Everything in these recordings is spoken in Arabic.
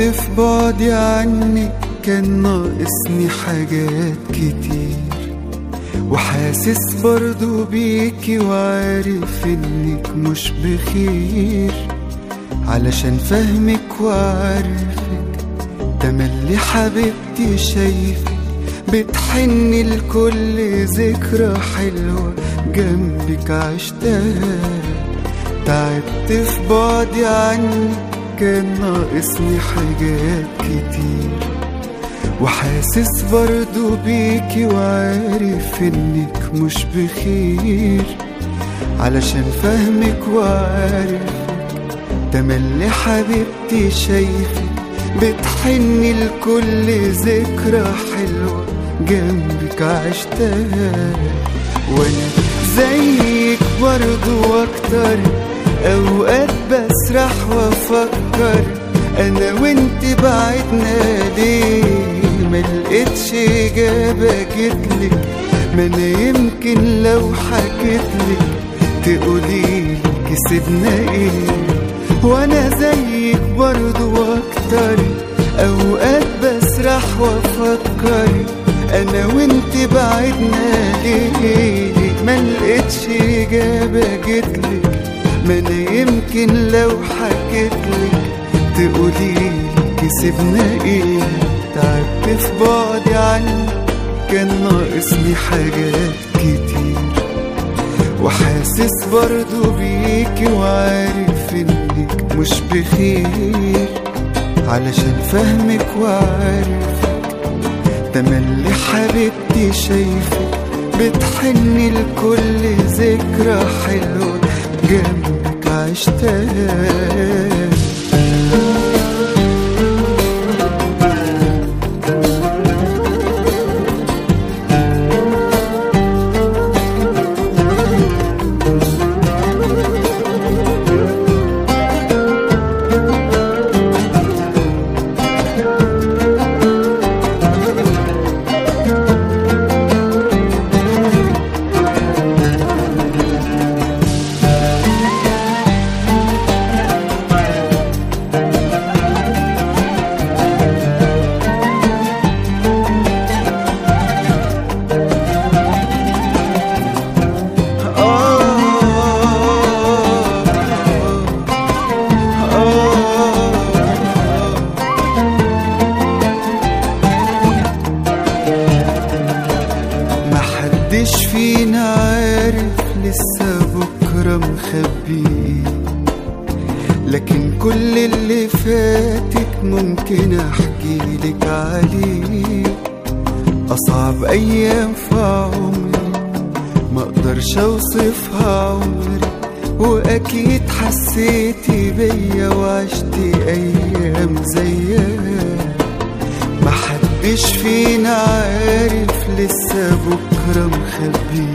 في بعدي عنك كان ناقصني حاجات كتير، وحاسس برضو بيكي وعارف انك مش بخير، علشان فهمك وعارفك تملي حبيبتي شايفك بتحني لكل ذكرى حلوة جنبك عشتها. تعبت في بعدي عنك كان ناقصني حاجات كتير، وحاسس برضو بيكي وعارف انك مش بخير، علشان فهمك وعارفك تملي حبيبتي شايفك بتحني لكل ذكرى حلوة جنبك عشتها. وانا زيك برضو واكتر، اوقات بسرح وافكر انا وانت بعدنا ليه، ملقتش اجابة جتلك، ما انا يمكن لو حكيتلك تقولي كسبنا ايه. وانا زيك برضو واكتر، اوقات بسرح وافكر انا وانت بعدنا ليه، ملقتش اجابة جتلك، ما انا يمكن لو حكيتلك تقولي كسبنا ايه. تعبت في بعدي عنك كان ناقصني حاجات كتير، وحاسس برضو بيكي وعارف انك مش بخير، علشان فهمك وعارفك تملي حبيبتي شايفك بتحني لكل ذكرى حلوة جنبك عشتها. محدش فينا عارف لسه بكرة مخبي، لكن كل اللي فاتك ممكن احكيلك عليه. اصعب ايام في عمري ما اقدرش اوصفها عمري، واكيد حسيتي بيا وعشتي ايام زيها. محدش فينا عارف لسه بكرة مخبي،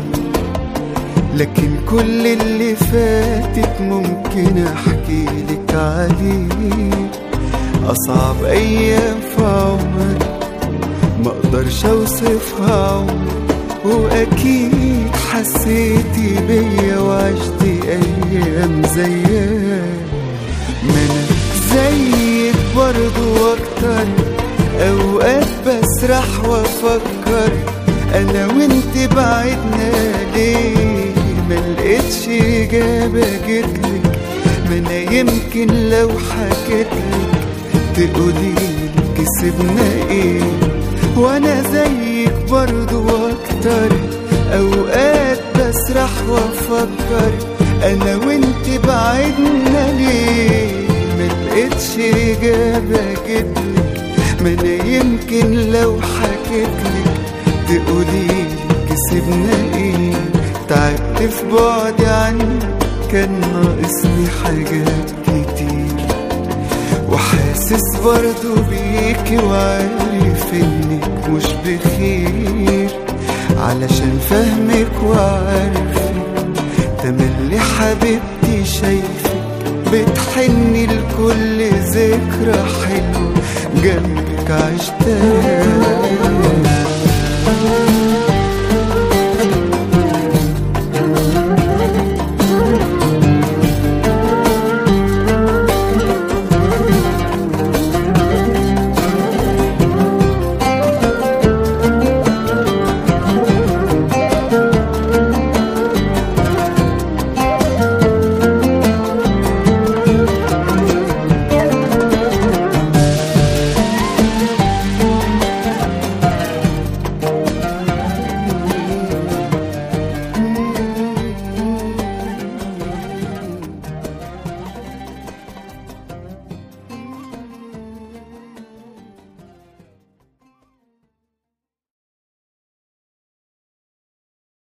لكن كل اللي فاتك ممكن احكيلك عليه. اصعب ايام في عمري ما اقدرش اوصفها عمري، واكيد حسيتي بيا وعشتي ايام زيها. ما انا زيك برضو واكتر، اوقات بسرح وافكر انا وانت بعدنا ليه، ملقتش اجابة جتلك، ما انا يمكن لو حكيتلك تقولي كسبنا ايه. وانا زيك برضو واكتر، اوقات بسرح وافكر انا وانت بعدنا ليه، ملقتش اجابة جتلك، ما انا يمكن لو حكيتلك تقولي كسبنا ايه. تعبت في بعدي عنك كان ناقصني حاجات كتير، وحاسس برضو بيكي وعارف انك مش بخير، علشان فهمك وعارفك تملي حبيبتي شايفك بتحني لكل ذكرى حلوة جنبك عشتها.